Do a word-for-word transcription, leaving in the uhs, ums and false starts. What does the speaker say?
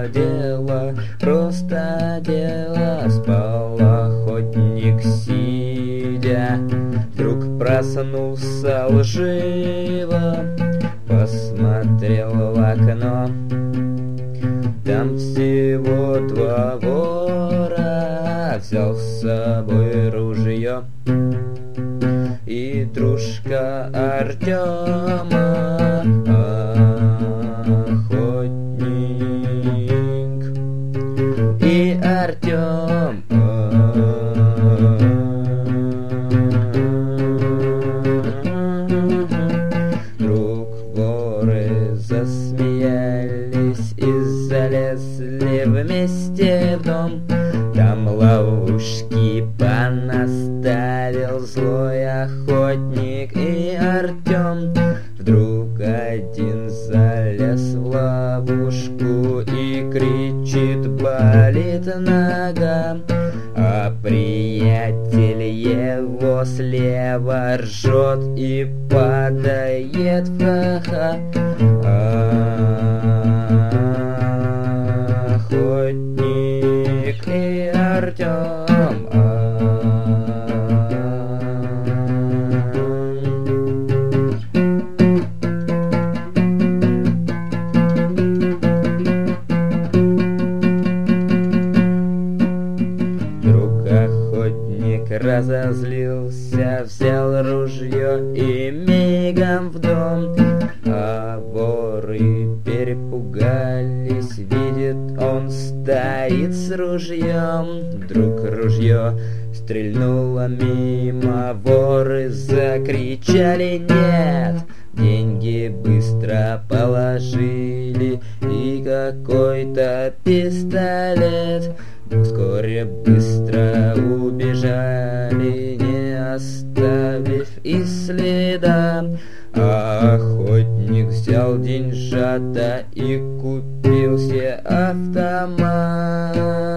было дело, просто дело. Спал охотник сидя, вдруг проснулся лживо, посмотрел в окно. Там всего два вора, взял с собой ружье и дружка Артема, охотник. И Артем вдруг воры засмеялись и залезли вместе в дом. Там ловушки понаставил злой охотник и Артем. Вдруг один залез в ловушку и кричит: болит нога. А приятель его слева ржет и падает в ха-ха. Охотник и Артем. Вдруг охотник разозлился, взял ружье и мигом в дом. А воры перепугались, видит он стоит с ружьем. Вдруг ружье стрельнуло мимо, воры закричали нет. Деньги быстро положили и какой-то пистолет. Вскоре быстро убежали, не оставив и следа. А охотник взял деньжата и купил себе автомат.